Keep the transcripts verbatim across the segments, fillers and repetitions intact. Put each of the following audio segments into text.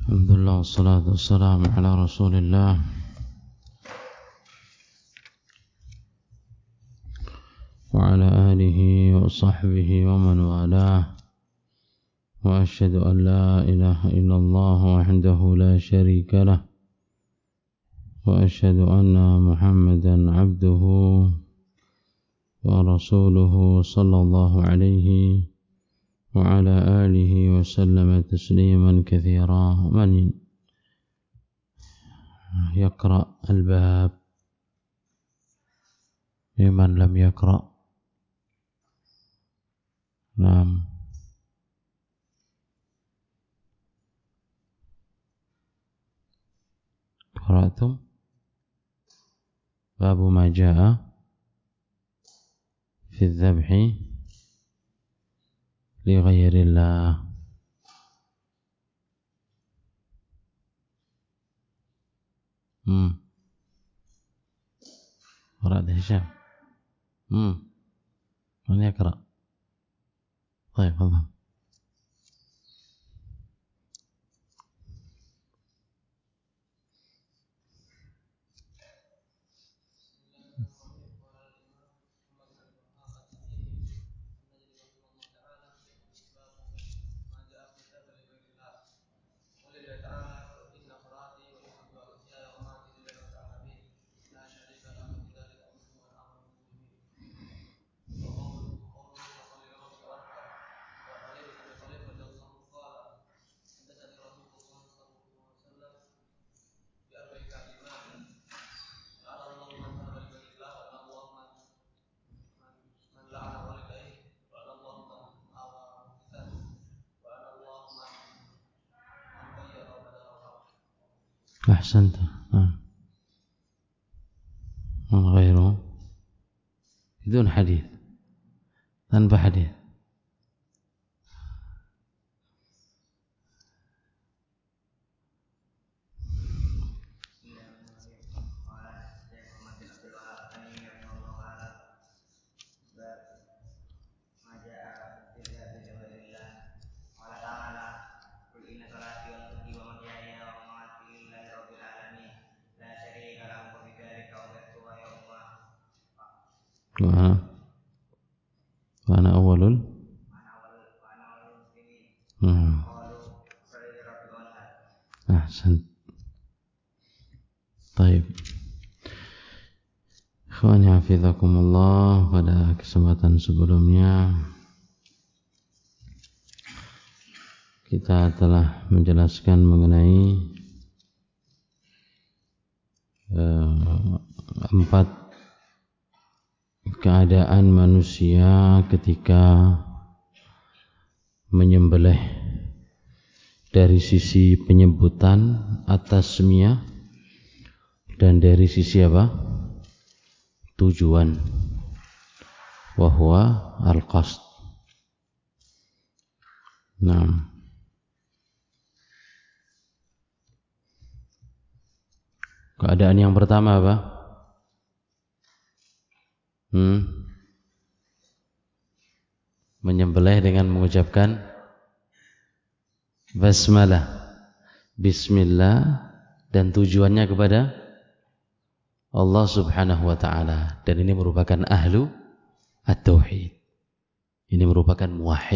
Alhamdulillah wassalatu wassalamu ala Rasulillah wa ala alihi wa sahbihi wa man walah. Wa asyhadu an la ilaha illallah wahdahu la syarika lah wa asyhadu anna Muhammadan abduhu wa rasuluhu sallallahu alaihi wa ala alihi wa sallama tasliman katsira. Man yaqra al-bab liman lam yaqra. Naam. Qara'tum babu ma jaa fi adh-dhabhi li ghairillah. Hmm. Qara'at Hisham. Hmm. Man yaqra? طيب تفضل. أحسنت. من غيره بدون حديث tanpa hadis. Wa wa ana awwalul hmm. Ahsan. Baik. Ikhwani hafizakumullah, pada kesempatan sebelumnya kita telah menjelaskan mengenai uh, empat keadaan manusia ketika menyembelih, dari sisi penyebutan at-tasmiyah dan dari sisi apa? Tujuan, wa huwa al-qasd. Nah, keadaan yang pertama apa? Hmm? Menyembelih dengan mengucapkan basmalah, bismillah, dan tujuannya kepada Allah subhanahu wa ta'ala. Dan ini merupakan ahlu at-tauhid, ini merupakan muwahhid.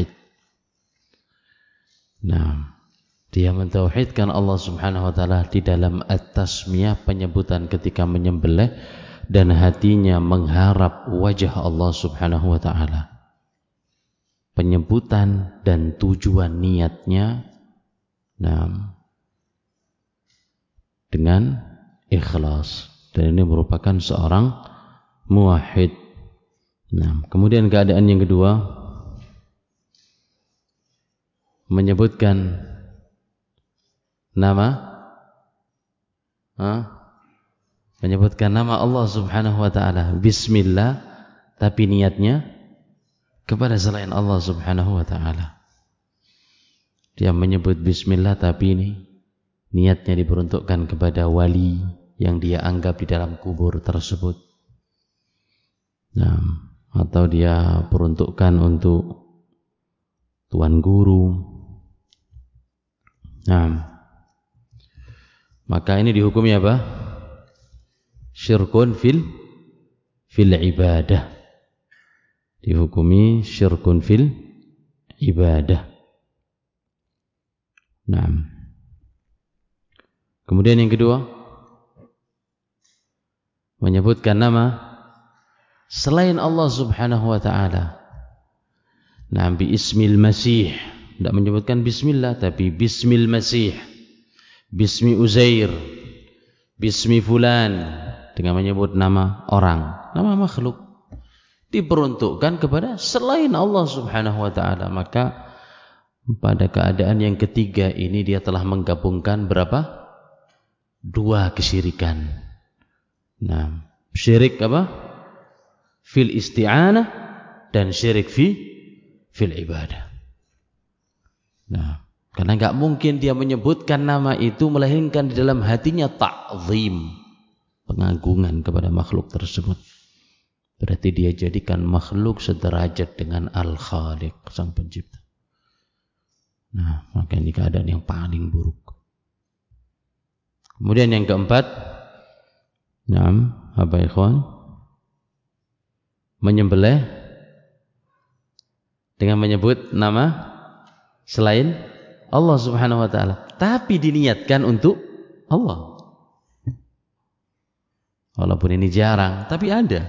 Nah, dia mentauhidkan Allah subhanahu wa ta'ala di dalam at-tasmiyah, penyebutan ketika menyembelih, dan hatinya mengharap wajah Allah subhanahu wa ta'ala. Penyebutan dan tujuan niatnya, nah, dengan ikhlas, dan ini merupakan seorang muwahhid. Nah, kemudian keadaan yang kedua, menyebutkan nama ha? menyebutkan nama Allah subhanahu wa ta'ala, bismillah, tapi niatnya kepada selain Allah subhanahu wa ta'ala. Dia menyebut bismillah tapi ini niatnya diperuntukkan kepada wali yang dia anggap di dalam kubur tersebut. Nah, atau dia peruntukkan untuk tuan guru. Nah, maka ini dihukumi apa? Syirkun fil fil ibadah. Dihukumi syirkun fil ibadah. Nah. Kemudian yang kedua, menyebutkan nama selain Allah Subhanahu wa taala. Nah, bi ismil Masih, tidak menyebutkan bismillah tapi bismil Masih, bismi Uzair, bismi fulan, dengan menyebut nama orang, nama makhluk diperuntukkan kepada selain Allah Subhanahu wa taala. Maka pada keadaan yang ketiga ini dia telah menggabungkan berapa? Dua kesyirikan. Nah, syirik apa? Fil isti'anah dan syirik fi fil ibadah. Nah, karena enggak mungkin dia menyebutkan nama itu melainkan di dalam hatinya ta'zim, pengagungan kepada makhluk tersebut. Berarti dia jadikan makhluk sederajat dengan Al-Khaliq, Sang Pencipta. Nah, maka ini keadaan yang paling buruk. Kemudian yang keempat, naam, apa ikhwan? Menyembelih dengan menyebut nama selain Allah Subhanahu wa taala, tapi diniatkan untuk Allah. Walaupun ini jarang, tapi ada.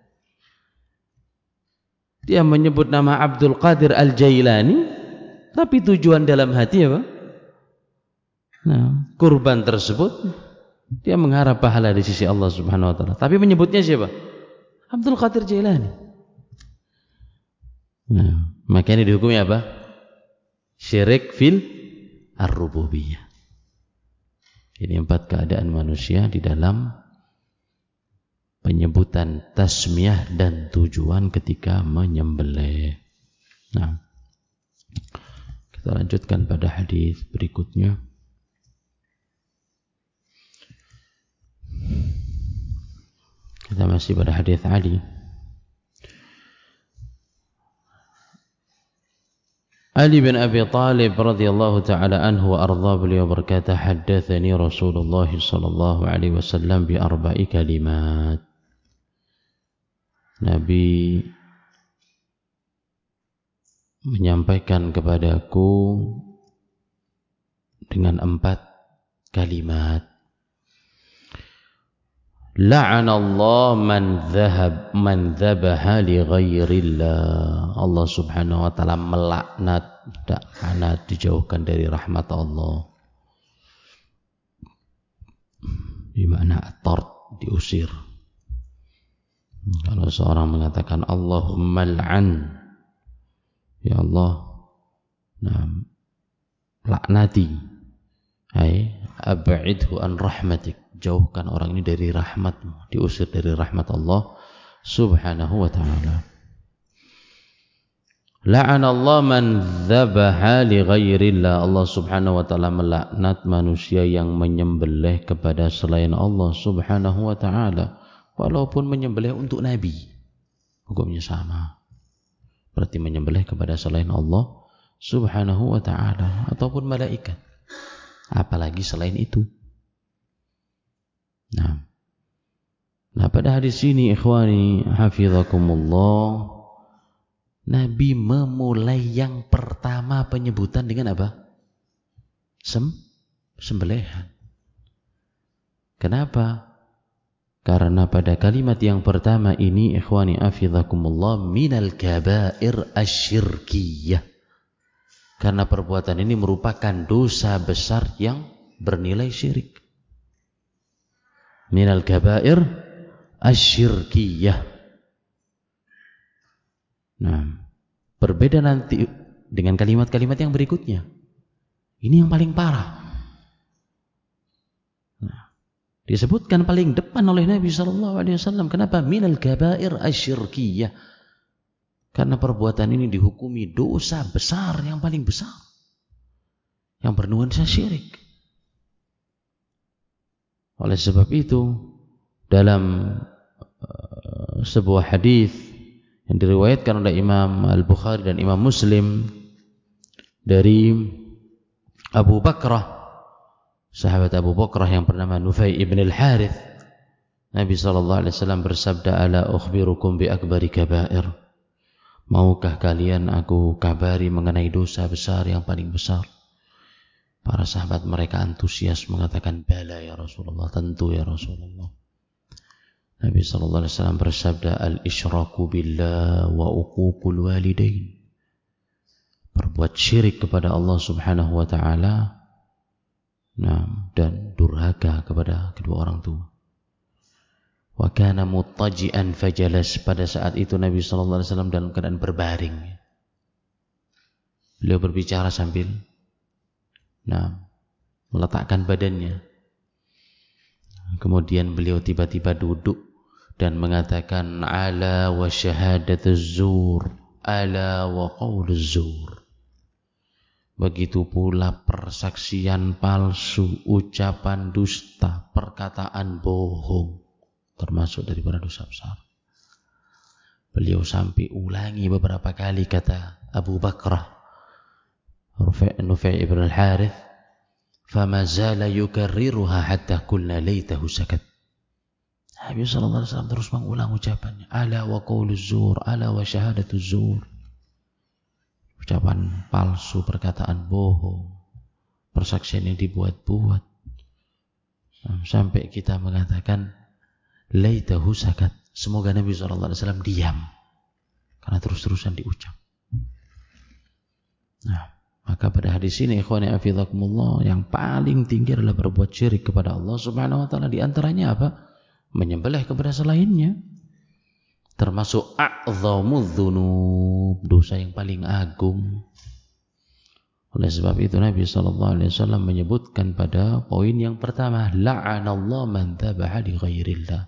Dia menyebut nama Abdul Qadir Al-Jailani, tapi tujuan dalam hati apa? Nah, kurban tersebut dia mengharap pahala di sisi Allah Subhanahu wa taala, tapi menyebutnya siapa? Abdul Qadir Jailani. Nah, maka ini dihukumi apa? Syirik fil ar-rububiyah. Ini empat keadaan manusia di dalam penyebutan tasmiyah dan tujuan ketika menyembelih. Nah, kita lanjutkan pada hadis berikutnya. Kita masih pada hadis Ali. Ali bin Abi Talib radhiyallahu ta'ala anhu wa arda, beliau berkata, haddatsani Rasulullah sallallahu alaihi wasallam bi arba'i kalimat. Nabi menyampaikan kepadaku dengan empat kalimat. La'anallahu man dhahab man dhabaha li ghairillah. Allah Subhanahu wa taala melaknat, laknat, dijauhkan dari rahmat Allah. Di mana at-tard, diusir. Kalau seorang mengatakan Allahumma al'an, ya Allah, nah, laknati, ay ab'idhu an rahmatik, jauhkan orang ini dari rahmatmu, diusir dari rahmat Allah Subhanahu wa ta'ala. La'anallahu man dhabaha li ghairillah. Allah Subhanahu wa ta'ala melaknat manusia yang menyembelih kepada selain Allah Subhanahu wa ta'ala, walaupun menyembelih untuk Nabi, hukumnya sama. Berarti menyembelih kepada selain Allah Subhanahu wa ta'ala ataupun malaikat, apalagi selain itu. Nah, nah pada hadis ini ikhwani hafizakumullah, Nabi memulai yang pertama penyebutan dengan apa? Sem sembelihan. Kenapa? Karena pada kalimat yang pertama ini ikhwani hafizakumullah minal kabair asyirkiyah. Karena perbuatan ini merupakan dosa besar yang bernilai syirik. Minal kabair asyirkiyah. Nah, berbeda nanti dengan kalimat-kalimat yang berikutnya. Ini yang paling parah. Nah, disebutkan paling depan oleh Nabi sallallahu alaihi wasallam. Kenapa? Minal kabair asyirkiyah. Karena perbuatan ini dihukumi dosa besar yang paling besar, yang bernuansa syirik. Oleh sebab itu, dalam uh, sebuah hadis yang diriwayatkan oleh Imam Al-Bukhari dan Imam Muslim dari Abu Bakrah sahabat Abu Bakrah yang bernama Nufai ibn al-Harith, Nabi sallallahu alaihi wasallam bersabda, "Ala ukhbirukum bi akbari kabair?" Maukah kalian aku kabari mengenai dosa besar yang paling besar? Para sahabat mereka antusias mengatakan, "Bala ya Rasulullah, tentu ya Rasulullah." Nabi sallallahu alaihi wasallam bersabda, "Al-isyraku billah wa uququl walidain." Berbuat syirik kepada Allah Subhanahu wa taala, nah, dan durhaka kepada kedua orang tua. Wa kana muttaji'an fajalas. Pada saat itu Nabi sallallahu alaihi wasallam dalam keadaan berbaring. Beliau berbicara sambil nah, meletakkan badannya. Kemudian beliau tiba-tiba duduk dan mengatakan, "Ala wa syahadatuz zur, ala wa qauluz zur." Begitu pula persaksian palsu, ucapan dusta, perkataan bohong, termasuk daripada dosa besar. Beliau sampai ulangi beberapa kali kata Abu Bakrah Nufai ibn al-Harith, "Fama zala yukarriruha hatta qulna laitahu sakat." Nabi sallallahu alaihi wasallam terus mengulang ucapannya, "Ala wa qauluz zur, ala wa syahadatuz zur." Ucapan palsu, perkataan bohong, persaksian yang dibuat-buat. Sampai kita mengatakan, laitahu sakat. Semoga Nabi sallallahu alaihi wasallam diam, karena terus-terusan diucap. Nah, maka pada hadis ini, ikhwani afizakumullah, yang paling tinggi adalah berbuat syirik kepada Allah Subhanahu wa taala. Di antaranya apa? Menyembelih kepada selainnya. Termasuk a'zamudz dzunub, dosa yang paling agung. Oleh sebab itu Nabi sallallahu alaihi wasallam menyebutkan pada poin yang pertama, la'anallahu man dzabaha li ghairillah.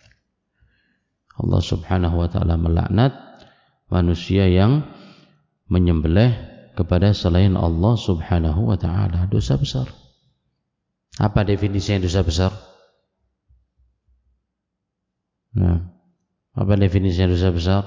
Allah Subhanahu wa taala melaknat manusia yang menyembelih kepada selain Allah Subhanahu wa taala. Dosa besar. Apa definisinya dosa besar? Nah, apa definisinya dosa besar?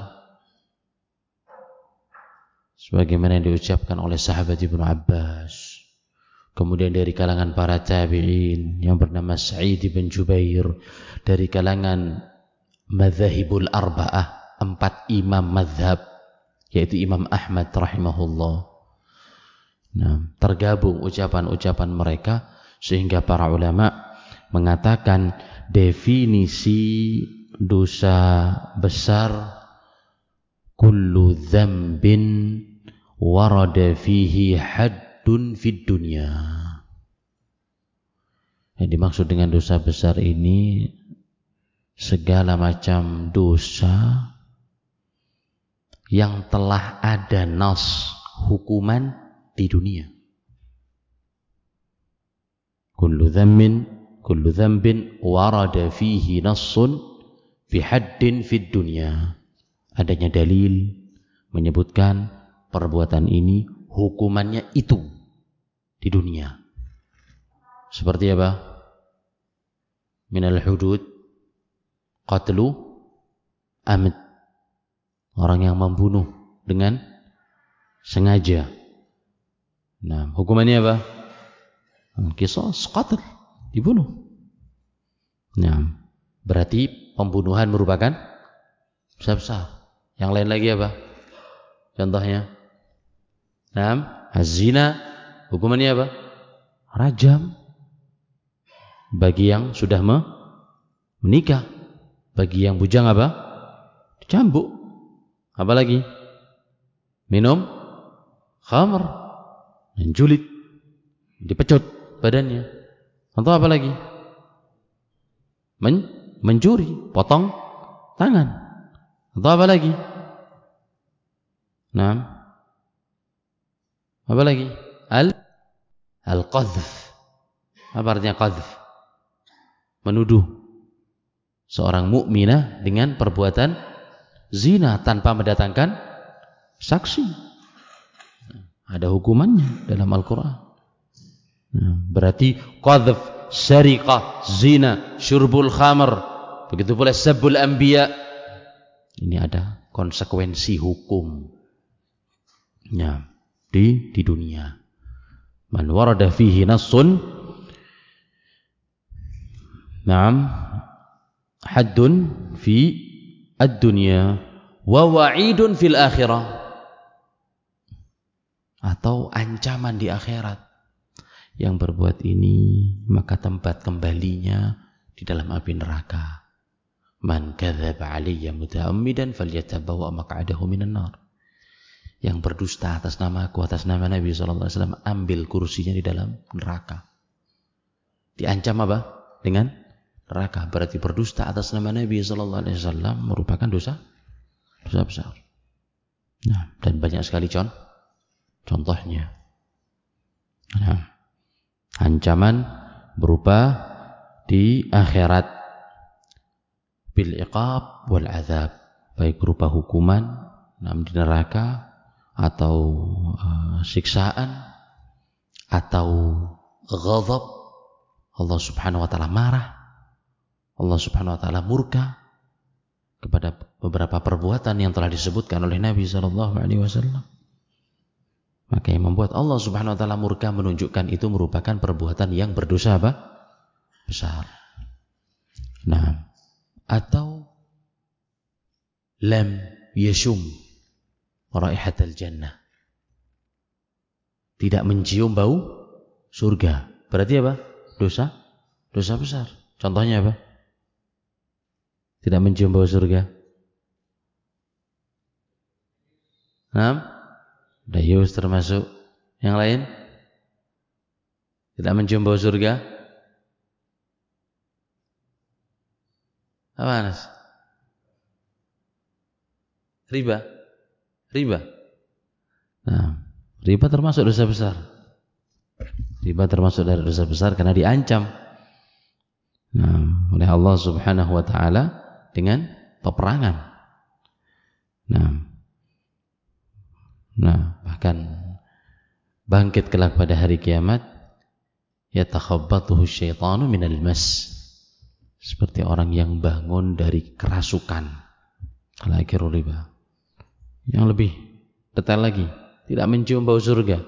Sebagaimana yang diucapkan oleh sahabat Ibnu Abbas, kemudian dari kalangan para tabi'in yang bernama Sa'id bin Jubair, dari kalangan madzhabul arba'ah, empat imam mazhab, yaitu Imam Ahmad rahimahullah. Nah, tergabung ucapan-ucapan mereka sehingga para ulama mengatakan definisi dosa besar, kullu dzambin warada fihi haddun fid dunya. Yang dimaksud dengan dosa besar ini segala macam dosa yang telah ada nas hukuman di dunia. Kullu dzambin kullu dzambin warada fihi nassun bihaddin fid dunya. Adanya dalil menyebutkan perbuatan ini hukumannya itu di dunia. Seperti apa? Minal hudud qatlu amd, orang yang membunuh dengan sengaja. Nah, hukumannya apa? Qisas, qatl, dibunuh. Nah, berarti pembunuhan merupakan dosa besar. Yang lain lagi apa? Contohnya, nah, az-zina, hukumannya apa? Rajam bagi yang sudah menikah. Bagi yang bujang apa? Dicambuk. Apa lagi? Minum khamr, menjulit, dipecut badannya. Atau apa lagi? Men mencuri, potong tangan. Atau apa lagi? Nah, apa lagi? Al al-qadhf. Apa artinya qadhf? Menuduh seorang mukminah dengan perbuatan zina tanpa mendatangkan saksi. Ada hukumannya dalam Al-Quran. Nah, berarti qadhf, syariqah, zina, syurbul khamr, begitu pula sabbul anbiya. Ini ada konsekuensi hukum. Ya, di di dunia. Man warada fihi nassun Naam, haddun fi ad-dunya wa wa'idun fil akhirah, atau ancaman di akhirat. Yang berbuat ini maka tempat kembalinya di dalam api neraka. Man kadzdzaba 'alayya muta'ammidan falyatabawwa maq'adahu minan nar. Yang berdusta atas nama aku, atas nama Nabi sallallahu alaihi wasallam, ambil kursinya di dalam neraka. Diancam apa? Dengan neraka. Berarti berdusta atas nama Nabi sallallahu alaihi wasallam merupakan dosa dosa besar. Nah, dan banyak sekali con contohnya. Nah, ancaman berupa di akhirat bil iqab wal azab, baik berupa hukuman nam di neraka atau uh, siksaan atau ghadab, Allah Subhanahu wa taala marah, Allah Subhanahu wa taala murka kepada beberapa perbuatan yang telah disebutkan oleh Nabi sallallahu alaihi wasallam. Maka yang membuat Allah Subhanahu wa taala murka menunjukkan itu merupakan perbuatan yang berdosa apa? Besar. Nah, atau lam yashum raihatal jannah, tidak mencium bau surga. Berarti apa? Dosa dosa besar. Contohnya apa? Tidak mencium bau surga. Nah, dayus termasuk. Yang lain? Tidak mencium bau surga. Apa Anas? Riba. Riba. Nah, riba termasuk dosa besar. Riba termasuk dari dosa besar karena diancam nah, oleh Allah Subhanahu wa taala dengan peperangan. Nah, nah bahkan bangkit kelak pada hari kiamat, yatakhabbathu syaitanu minal mas, seperti orang yang bangun dari kerasukan. Al-akiru riba. Yang lebih detail lagi, tidak mencium bau surga.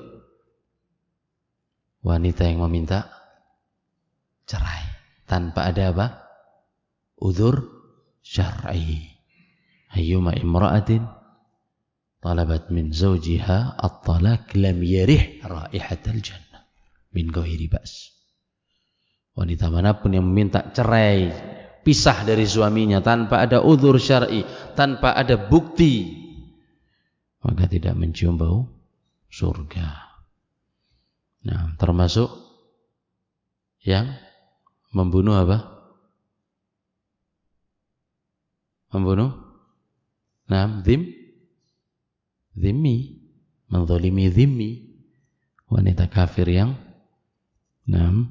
Wanita yang meminta cerai tanpa ada apa? Udzur syar'i. Ayyuma imra'atin talabat min zawjiha at-talaq lam yarih raihatal jannah min ghairi ba's. Wanita manapun yang meminta cerai, pisah dari suaminya tanpa ada udzur syar'i, tanpa ada bukti, maka tidak mencium bau surga. Nah, termasuk yang membunuh apa? Membunuh? Nah, zim, zimmi, menzalimi zimmi, wanita kafir yang, nah,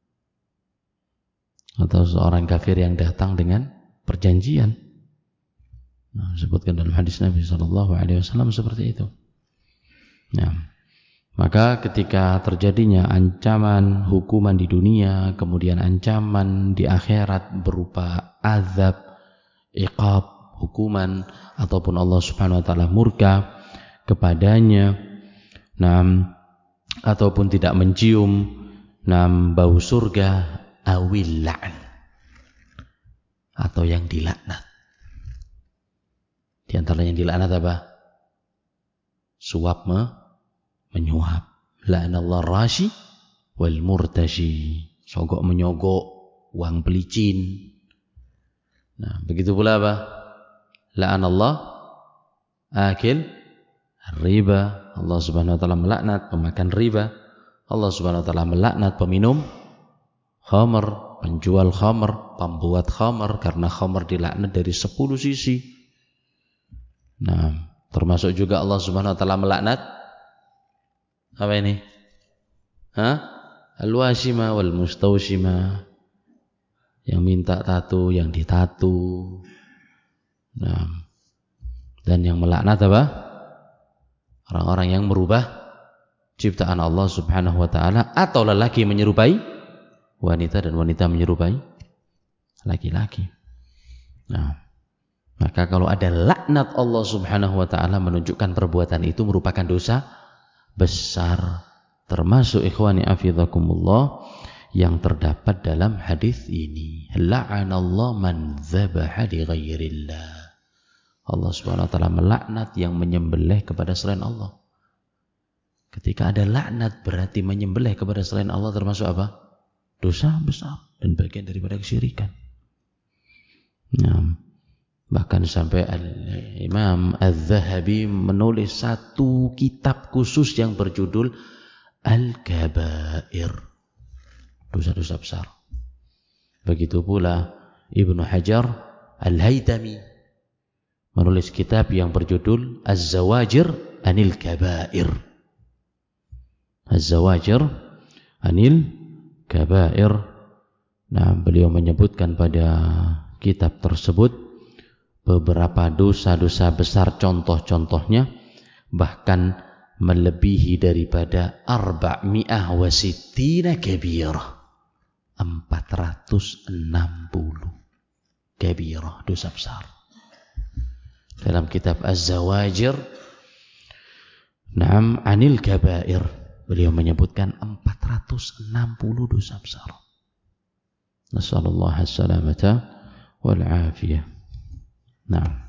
atau seorang kafir yang datang dengan perjanjian. Nah, disebutkan dalam hadis Nabi sallallahu alaihi wasallam seperti itu. Nah, maka ketika terjadinya ancaman hukuman di dunia, kemudian ancaman di akhirat berupa azab, iqab, hukuman, ataupun Allah Subhanahu wa taala murka kepadanya, nah, ataupun tidak mencium nah, bau surga, awil la'n, atau yang dilaknat. Di antara yang dilaknat apa? Suap me, menyuap. La'anallahu rashi wal murtashi, sogok menyogok, uang pelicin. Nah, begitu pula apa? La'anallahu akil riba, Allah Subhanahu wa taala melaknat pemakan riba. Allah Subhanahu wa taala melaknat peminum khamr, penjual khamr, pembuat khamr, karena khamr dilaknat dari sepuluh sisi. Nah, termasuk juga Allah Subhanahu wa taala melaknat apa ini? Hah? Al-washima wal mustawshima, yang minta tato, yang ditatu. Nah, dan yang melaknat apa? Orang-orang yang merubah ciptaan Allah Subhanahu wa taala, atau lelaki menyerupai wanita dan wanita menyerupai laki-laki. Nah, maka kalau ada laknat Allah Subhanahu wa taala menunjukkan perbuatan itu merupakan dosa besar. Termasuk ikhwani afidhakumullah yang terdapat dalam hadis ini. La'anallahu man dzabaha li ghairillah. Allah Subhanahu wa taala melaknat yang menyembelih kepada selain Allah. Ketika ada laknat berarti menyembelih kepada selain Allah termasuk apa? Dosa besar dan bagian daripada kesyirikan. Nah, bahkan sampai Imam Az-Zahabi menulis satu kitab khusus yang berjudul Al-Kabair, dosa-dosa besar. Begitu pula Ibnu Hajar Al-Haytami menulis kitab yang berjudul Az-Zawajir Anil Kabair. Az-Zawajir Anil Kabair. Nah, beliau menyebutkan pada kitab tersebut beberapa dosa-dosa besar, contoh-contohnya bahkan melebihi daripada arba'mi'ah wa sittina kabirah, empat ratus enam puluh kabirah, dosa besar. Dalam kitab Az-Zawajir Naam Anil Kabair, beliau menyebutkan empat ratus enam puluh dosa besar. Nasallallahu as-salamata wal afiyah. Nah.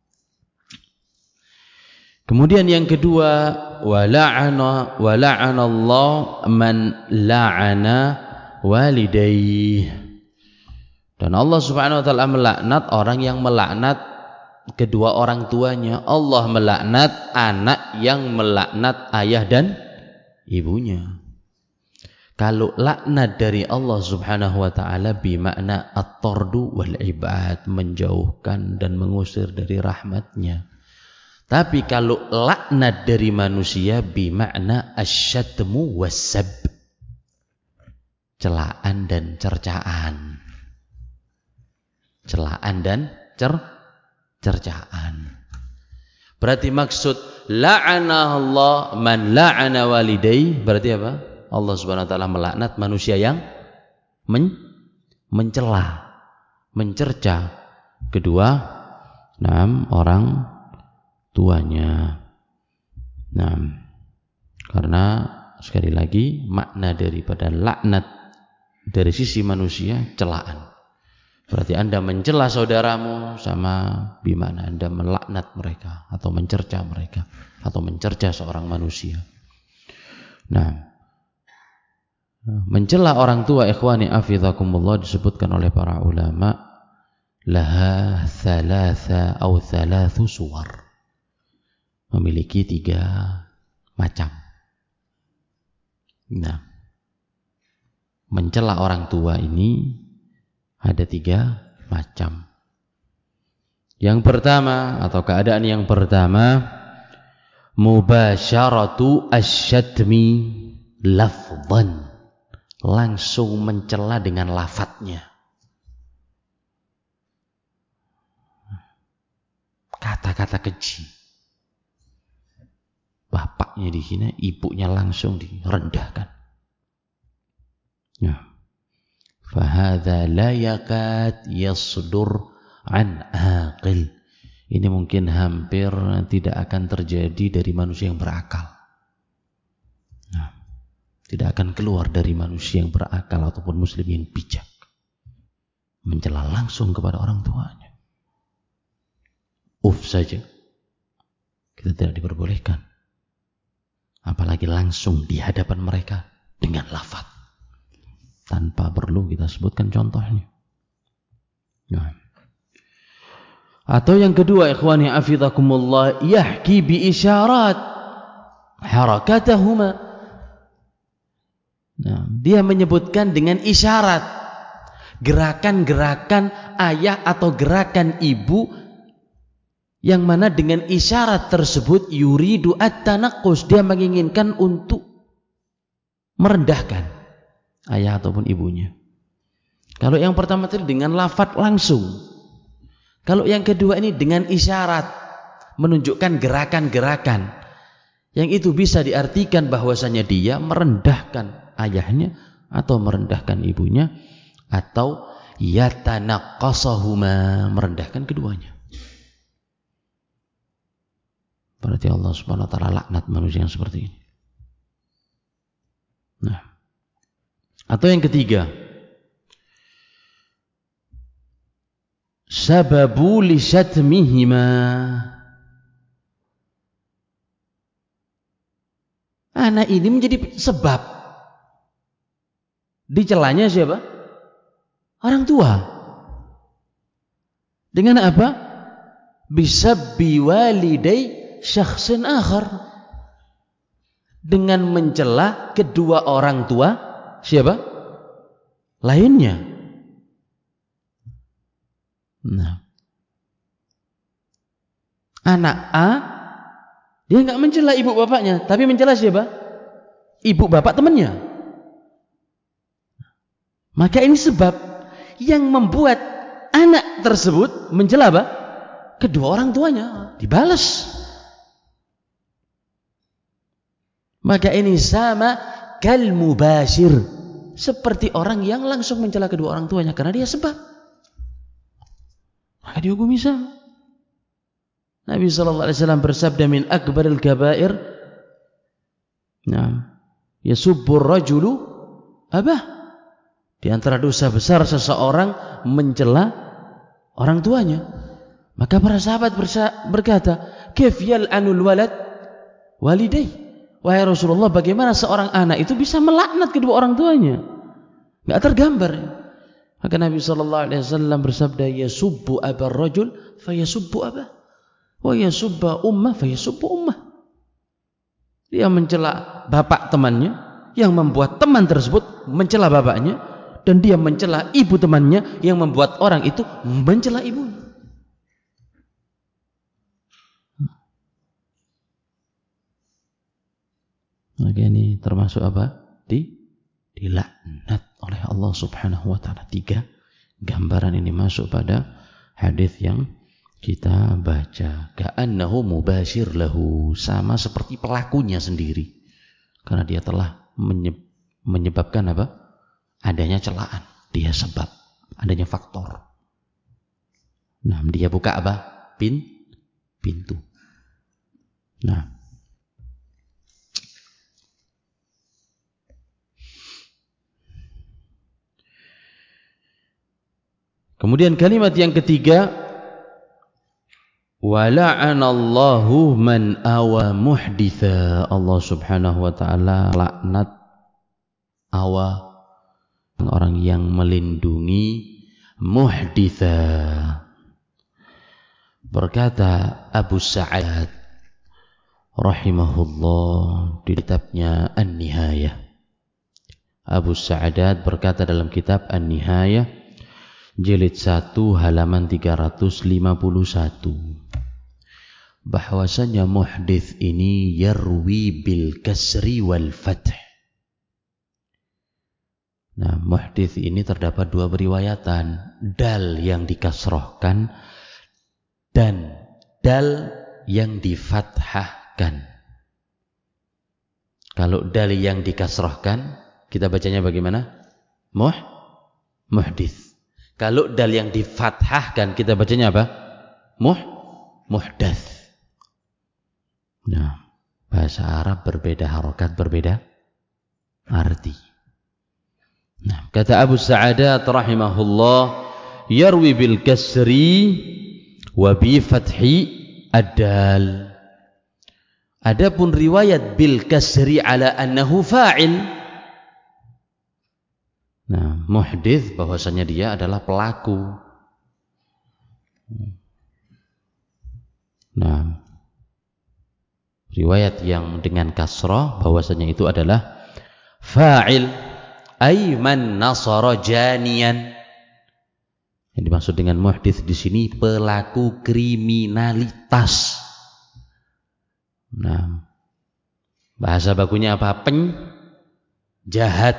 Kemudian yang kedua, wa la'ana wa la'anallahu man la'ana walidayhi. Dan Allah Subhanahu wa taala melaknat orang yang melaknat kedua orang tuanya. Allah melaknat anak yang melaknat ayah dan ibunya. Kalau laknat dari Allah Subhanahu wa taala bimakna at-tardu wal ibad, menjauhkan dan mengusir dari rahmatnya. Tapi kalau laknat dari manusia bimakna asyatmu wassab, celaan dan cercaan. Celaan dan cer cercaan. Berarti maksud la'ana Allah man la'ana walidayhi, berarti apa? Allah Subhanahu wa taala melaknat manusia yang men mencela, mencerca kedua enam orang tuanya. Nah, karena sekali lagi makna daripada laknat dari sisi manusia celaan. Berarti Anda mencela saudaramu sama bimana Anda melaknat mereka atau mencerca mereka atau mencerca seorang manusia. Nah, mencela orang tua, ikhwani afizakumullah, disebutkan oleh para ulama laha thalatha atau thalathu suwar, memiliki tiga macam. Nah, mencela orang tua ini ada tiga macam. Yang pertama atau keadaan yang pertama, mubasyaratu asyatmi lafdhan, langsung mencela dengan lafadznya, kata-kata keji. Bapaknya dihina, ibunya langsung direndahkan. Ya. Fahadha la yakad yasdur an aqil. Ini mungkin hampir tidak akan terjadi dari manusia yang berakal. Nah, tidak akan keluar dari manusia yang berakal ataupun muslim yang bijak mencela langsung kepada orang tuanya. Uf saja kita tidak diperbolehkan, apalagi langsung di hadapan mereka dengan lafaz tanpa perlu kita sebutkan contohnya. Nah. Atau yang kedua, ikhwani afizakumullah, yahki bi isyarat harakatahuma. Nah, dia menyebutkan dengan isyarat gerakan-gerakan ayah atau gerakan ibu, yang mana dengan isyarat tersebut yuridu at-tanaqqus, dia menginginkan untuk merendahkan ayah ataupun ibunya. Kalau yang pertama tadi dengan lafaz langsung. Kalau yang kedua ini dengan isyarat, menunjukkan gerakan-gerakan, yang itu bisa diartikan bahwasanya dia merendahkan ayahnya atau merendahkan ibunya, atau yatanaqqasahuma, merendahkan keduanya. Berarti Allah Subhanahu wa taala laknat manusia yang seperti ini. Nah, Atau yang ketiga, sababu li syatmihima, anak ini menjadi sebab dicelanya siapa? Orang tua. Dengan apa? Bisabbi walidai syakhsin akhar, dengan mencela kedua orang tua siapa? Lainnya. Nah, anak A dia nggak mencela ibu bapaknya, tapi mencela siapa? Ibu bapak temannya. Maka ini sebab yang membuat anak tersebut mencela apa? Kedua orang tuanya, dibalas. Maka ini sama kal mubashir, seperti orang yang langsung mencela kedua orang tuanya karena dia sebab, maka dihukumi sama. Nabi sallallahu alaihi wasallam bersabda, min akbaril kabair, nah, yasubbur rajulu abah, di antara dosa besar seseorang mencela orang tuanya. Maka para sahabat berkata, kaif yal'anul walad walidai, wahai Rasulullah, bagaimana seorang anak itu bisa melaknat kedua orang tuanya? Enggak tergambar. Maka Nabi sallallahu alaihi wasallam bersabda, yasubbu abar rajul fayasubbu abah, wa yasubba ummah fayasubbu ummah. Dia mencela bapak temannya, yang membuat teman tersebut mencela bapaknya, dan dia mencela ibu temannya yang membuat orang itu mencela ibunya. Maka ini termasuk apa? Di dilaknat oleh Allah Subhanahu wa taala. Tiga gambaran ini masuk pada hadis yang kita baca. Ka'annahu mubashir lahu, sama seperti pelakunya sendiri. Karena dia telah menyebabkan apa? Adanya celaan, dia sebab adanya faktor. Nah, dia buka apa? Pin, pintu. Nah, kemudian kalimat yang ketiga, wala'anallahu man awa muhditha. Allah Subhanahu wa taala laknat awa, orang yang melindungi muhditha. Berkata Abu Sa'ad rahimahullah di kitabnya An-Nihayah. Abu Sa'adat berkata dalam kitab An-Nihayah jilid satu halaman tiga ratus lima puluh satu, bahwasanya muhdits ini yarwi bil kasri wal fath. Nah, muhdits ini terdapat dua periwayatan, dal yang dikasrohkan dan dal yang difathahkan. Kalau dal yang dikasrohkan, kita bacanya bagaimana? Muh, muhdits. Kalau dal yang difathahkan, kita bacanya apa? Muh, muhdats. Nah, bahasa Arab berbeda harokat, berbeda arti. Nah, kata Abu Sa'adat rahimahullah, yarwi bil kasri wa bi fathi ad-dal. Adapun riwayat bil kasri ala annahu fa'il. Nah, muhdits bahwasanya dia adalah pelaku. Nah, riwayat yang dengan kasrah bahwasanya itu adalah fa'il, ay man nasara janiyan. Yang dimaksud dengan muhdits di sini pelaku kriminalitas. Nah, bahasa bakunya apa? Penjahat.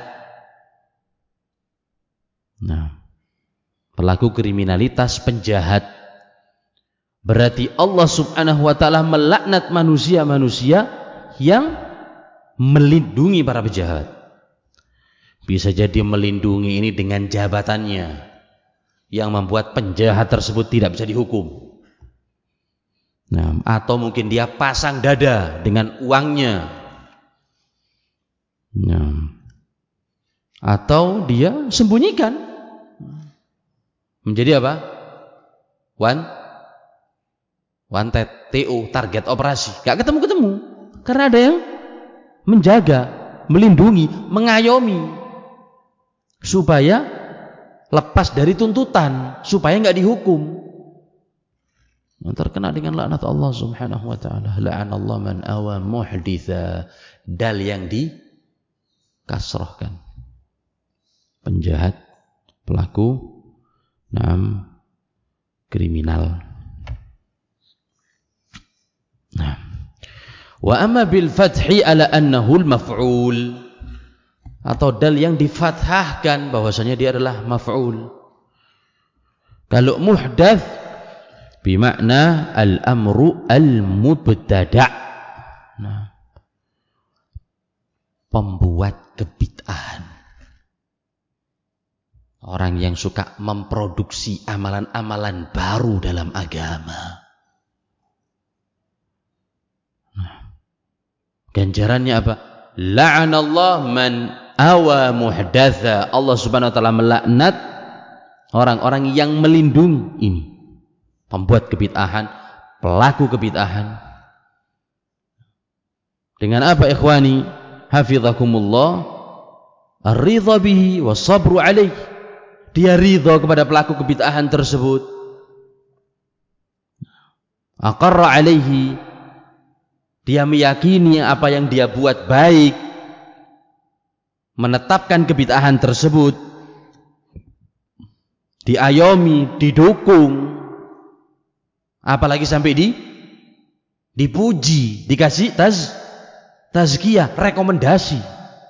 Nah, pelaku kriminalitas, penjahat. Berarti Allah Subhanahu wa taala melaknat manusia-manusia yang melindungi para penjahat. Bisa jadi melindungi ini dengan jabatannya yang membuat penjahat tersebut tidak bisa dihukum. Nah, atau mungkin dia pasang dada dengan uangnya. Nah, atau dia sembunyikan. Menjadi apa? One wanted, T O, target operasi. Gak ketemu-ketemu. Karena ada yang menjaga, melindungi, mengayomi supaya lepas dari tuntutan, supaya nggak dihukum. Yang terkena dengan laknat Allah Subhanahu wa taala. La'anallahu man awa muhditha. Dal yang dikasrohkan. Penjahat, pelaku, nam, kriminal. Nah. Wa amma bil fathi ala annahu al maf'ul, atau dal yang difathahkan bahwasanya dia adalah maf'ul. Kalau muhdats bimakna al-amru al-mubtada'. Nah, pembuat kebid'ahan. Orang yang suka memproduksi amalan-amalan baru dalam agama. Nah, ganjarannya apa? La'anallah man awa muhdatsa. Allah Subhanahu wa taala melaknat orang-orang yang melindungi ini, pembuat kebid'ahan, pelaku kebid'ahan. Dengan apa ikhwani? Hafizakumullah, ar-ridha bihi was-sabru alaih. Dia ridha kepada pelaku kebid'ahan tersebut. Aqarra alaihi, dia meyakini apa yang dia buat baik, menetapkan kebid'ahan tersebut, diayomi, didukung, apalagi sampai di dipuji, dikasih taz tazkiyah, rekomendasi.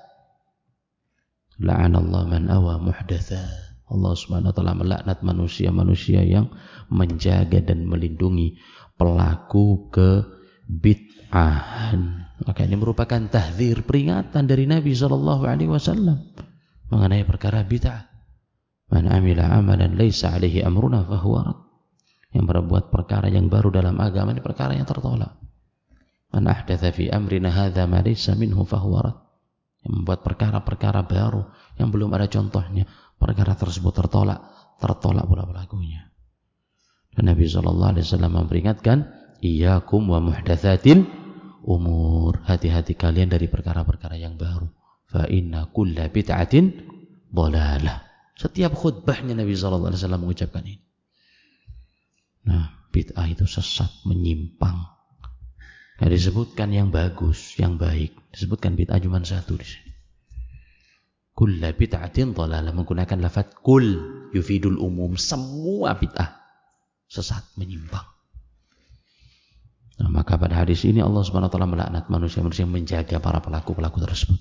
La'anallahu man awa muhdatsa. Allah Subhanahu wa taala melaknat manusia-manusia yang menjaga dan melindungi pelaku kebid'ahan. Maka ini merupakan tahdzir, peringatan dari Nabi sallallahu alaihi wasallam mengenai perkara bid'ah. Man amila amalan laisa alaihi amruna fahuwa rad. Yang berbuat perkara yang baru dalam agama ini perkara yang tertolak. Man ahdatsa fi amrina hadza ma laysa minhu fahuwa rad. Yang membuat perkara-perkara baru yang belum ada contohnya, perkara tersebut tertolak, tertolak pula pelakunya. Dan Nabi sallallahu alaihi wasallam memperingatkan, iyyakum wa muhdatsatil umur. Hati-hati kalian dari perkara-perkara yang baru. Fa inna kulla bid'atin dhalalah. Setiap khutbahnya Nabi sallallahu alaihi wasallam mengucapkan ini. Nah, bid'ah itu sesat, menyimpang. Nggak disebutkan yang bagus, yang baik. Disebutkan bid'ah cuma satu di sini. Kulla bid'atin dhalalah, menggunakan lafaz kul yufidul umum. Semua bid'ah sesat, menyimpang. Nah, maka pada hadis ini Allah Subhanahu wa taala melaknat manusia-manusia yang menjaga para pelaku-pelaku tersebut.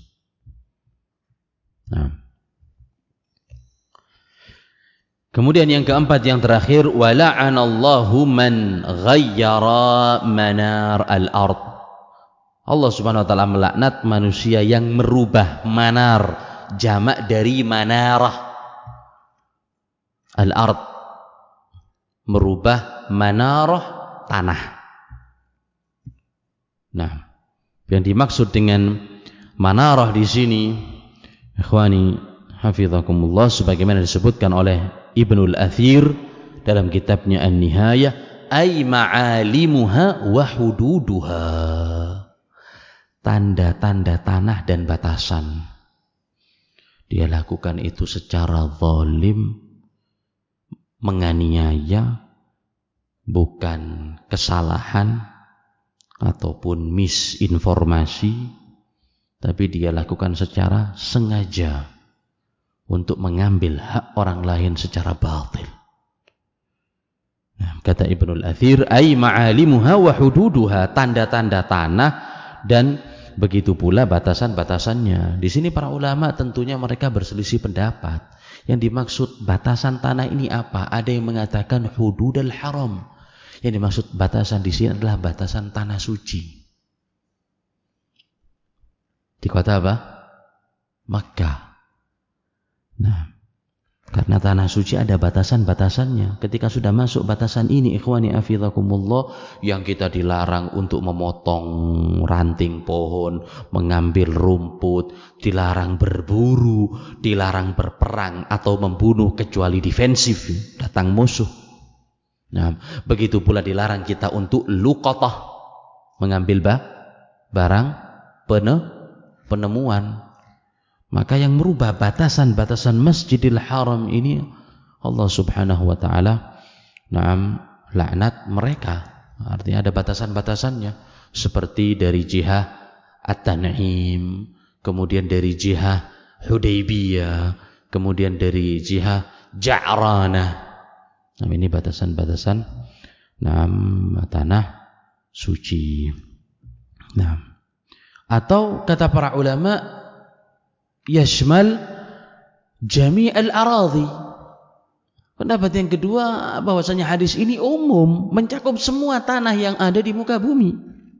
Nah, kemudian yang keempat, yang terakhir, wala'anallahu man ghayyara manar al-ard. Allah Subhanahu wa taala melaknat manusia yang merubah manar, jamak dari manarah, al-ard, merubah manarah, tanah. Nah, yang dimaksud dengan manarah di sini, ikhwani hafizakumullah, sebagaimana disebutkan oleh Ibnul Athir dalam kitabnya An-Nihayah, ay ma'alimuha wa hududuha, tanda-tanda tanah dan batasan. Dia lakukan itu secara zalim, menganiaya, bukan kesalahan ataupun misinformasi, tapi dia lakukan secara sengaja untuk mengambil hak orang lain secara batil. Nah, kata Ibnul Athir, ay ma'alimuha wa hududuha, tanda-tanda tanah dan begitu pula batasan-batasannya. Di sini para ulama tentunya mereka berselisih pendapat. Yang dimaksud batasan tanah ini apa? Ada yang mengatakan hududul haram. Yang dimaksud batasan di sini adalah batasan tanah suci. Di kota apa? Makkah. Nah, karena Karena tanah suci ada batasan-batasannya. Ketika sudah masuk batasan ini, ikhwani afidhakumullah, yang kita dilarang untuk memotong ranting pohon, mengambil rumput, dilarang berburu, dilarang berperang atau membunuh kecuali defensif, datang musuh. Nah, begitu pula dilarang kita untuk luqatah, mengambil bah, barang pene, penemuan. Maka yang merubah batasan-batasan Masjidil Haram ini Allah Subhanahu wa taala na'am laknat mereka. Artinya ada batasan-batasannya, seperti dari jihah At-Tan'im, kemudian dari jihah Hudaybiyah, kemudian dari jihah Ja'ranah. Nah, ini batasan-batasan na'am tanah suci. Nah, atau kata para ulama yashmal jami' al-aradhi. Pendapat yang kedua bahwasanya hadis ini umum, mencakup semua tanah yang ada di muka bumi.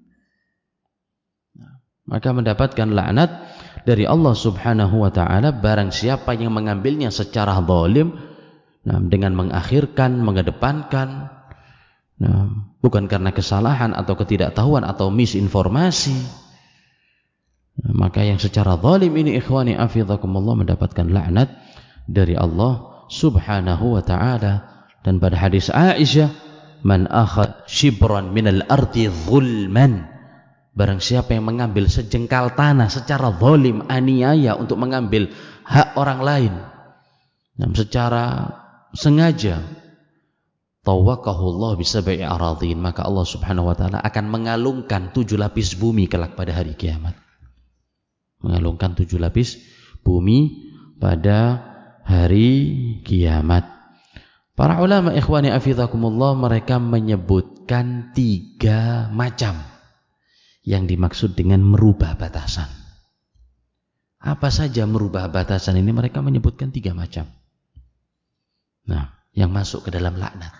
Maka mendapatkan laknat dari Allah Subhanahu wa taala barang siapa yang mengambilnya secara zalim, nah, dengan mengakhirkan, mengedepankan, nah, bukan karena kesalahan atau ketidaktahuan atau misinformasi. Nah, maka yang secara zalim ini ikhwani afidhakumullah mendapatkan laknat dari Allah Subhanahu wa taala. Dan pada hadis Aisyah, man akhad shibran minal ardi zulman, barang siapa yang mengambil sejengkal tanah secara zalim, aniaya untuk mengambil hak orang lain, nah, secara sengaja, tawakahullah bisab'i aradhin, maka Allah Subhanahu wa taala akan mengalungkan tujuh lapis bumi kelak pada hari kiamat. Mengalungkan tujuh lapis bumi pada hari kiamat. Para ulama ikhwani afidhakumullah mereka menyebutkan tiga macam yang dimaksud dengan merubah batasan. Apa saja merubah batasan ini? Mereka menyebutkan tiga macam. Nah, yang masuk ke dalam laknat.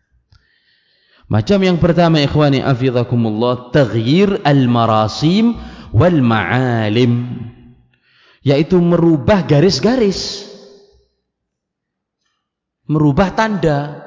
Macam yang pertama ikhwani afidhakumullah, taghyir al-marasim wal ma'alim, yaitu merubah garis-garis, merubah tanda.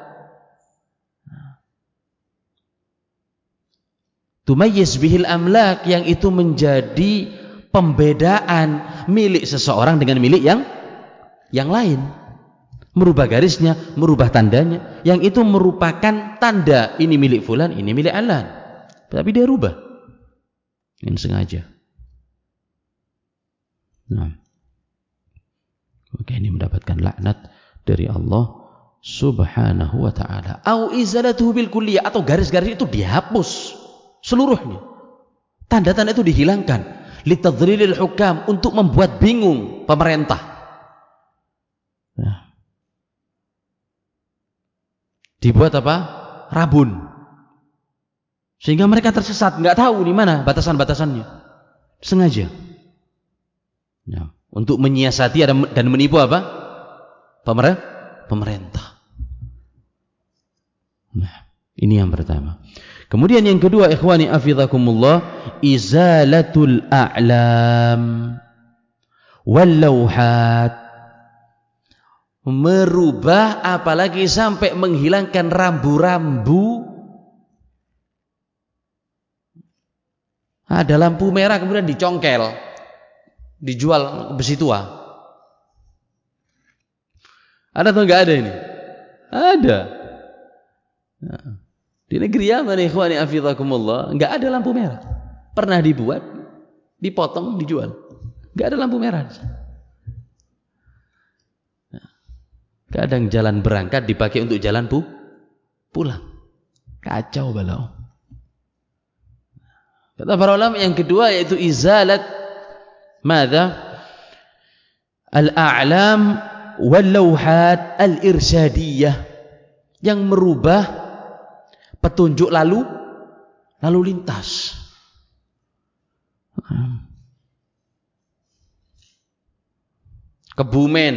Tumayyiz bihil amlak, yang itu menjadi pembedaan milik seseorang dengan milik yang yang lain. Merubah garisnya, merubah tandanya, yang itu merupakan tanda ini milik fulan, ini milik alan, tapi dia rubah dengan sengaja. Nah, maka ini mendapatkan laknat dari Allah Subhanahu wa taala. Au izalatuhu bil kulliyah, atau garis-garis itu dihapus seluruhnya. Tanda-tanda itu dihilangkan. Litadhlilil hukam, untuk membuat bingung pemerintah. Nah, dibuat apa? Rabun. Sehingga mereka tersesat, nggak tahu di mana batasan-batasannya. Sengaja. Ya, untuk menyiasati dan menipu apa? Pemerintah. Nah, ini yang pertama. Kemudian yang kedua ikhwani afidhakumullah, izalatul a'lam wal lawhat. Merubah apalagi sampai menghilangkan rambu-rambu. Ada lampu merah kemudian dicongkel, dijual besi tua. Ada atau enggak ada ini? Ada. Nah, di negeri Yaman ikhwani afidhakumullah enggak ada lampu merah. Pernah dibuat, dipotong, dijual. Enggak ada lampu merah. Nah, kadang jalan berangkat dipakai untuk jalan pu pulang. Kacau balau. Kata para ulama yang kedua yaitu izalat madza? Al-a'lam wal lawhat al-irsyadiyah, yang merubah petunjuk lalu lalu lintas. Kebumen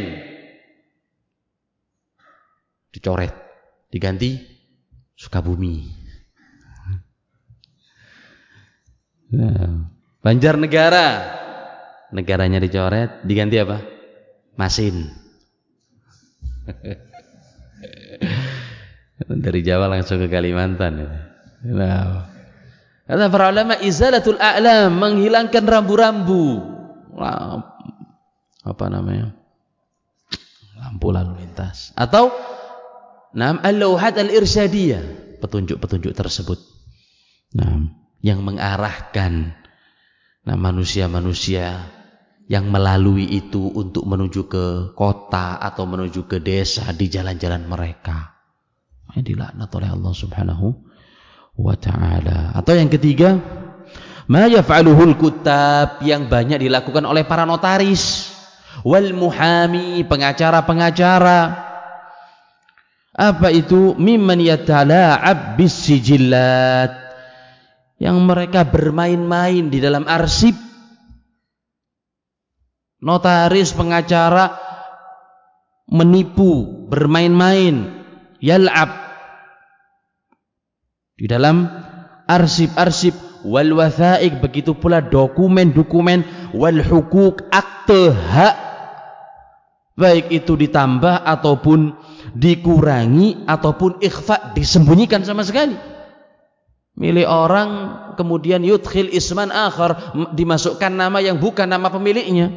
dicoret, diganti Sukabumi. Nah, Banjarnegara, negaranya dicoret, diganti apa? Masin. Dari Jawa langsung ke Kalimantan. Nah, kata para ulama, izalatul a'lam, menghilangkan rambu-rambu. Apa namanya? Lampu lalu lintas. Atau nam al-lauhat al-irsyadiyah, petunjuk-petunjuk tersebut. Nah, yang mengarahkan nah manusia-manusia yang melalui itu untuk menuju ke kota atau menuju ke desa di jalan-jalan mereka. Ini dilaknat oleh Allah Subhanahu wa ta'ala. Atau yang ketiga, ma yaf'aluhul kutab, yang banyak dilakukan oleh para notaris, wal muhami, pengacara-pengacara. Apa itu? Mimman yatala'ab bis sijillat, yang mereka bermain-main di dalam arsip. Notaris, pengacara menipu, bermain-main, yal'ab di dalam arsip-arsip, wal watha'iq, begitu pula dokumen-dokumen, wal hukuk, akte hak, baik itu ditambah ataupun dikurangi ataupun ikhfa, disembunyikan sama sekali. Milik orang kemudian yudkhil isman akhar, dimasukkan nama yang bukan nama pemiliknya.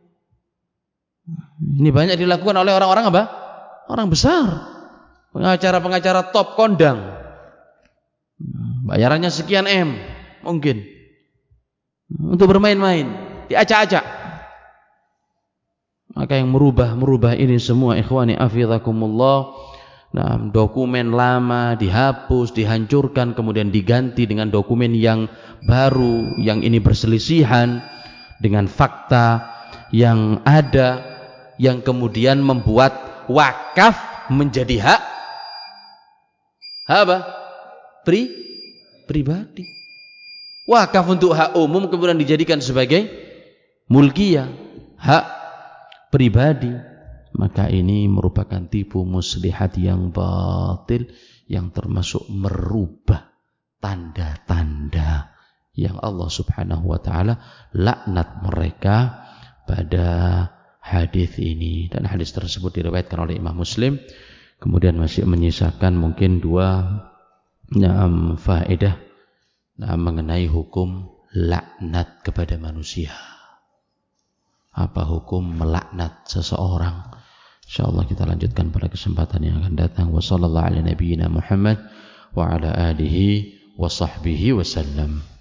Ini banyak dilakukan oleh orang-orang apa? Orang besar, pengacara-pengacara top kondang. Bayarannya sekian M mungkin untuk bermain-main, diacak-acak. Maka yang merubah-merubah ini semua, ikhwani afizakumullah, nah, dokumen lama dihapus, dihancurkan, kemudian diganti dengan dokumen yang baru, yang ini berselisihan dengan fakta yang ada, yang kemudian membuat wakaf menjadi hak hak apa? Pri, pribadi. Wakaf untuk hak umum kemudian dijadikan sebagai mulkiyah, hak pribadi. Maka ini merupakan tipu muslihat yang batil, yang termasuk merubah tanda-tanda yang Allah Subhanahu wa ta'ala laknat mereka pada hadis ini. Dan hadis tersebut diriwayatkan oleh Imam Muslim. Kemudian masih menyisakan mungkin dua Naam faedah nah, mengenai hukum laknat kepada manusia. Apa hukum melaknat seseorang? Insyaallah kita lanjutkan pada kesempatan yang akan datang. Wa sallallahu ala nabiyyina Muhammad wa ala alihi wa sahbihi wasallam.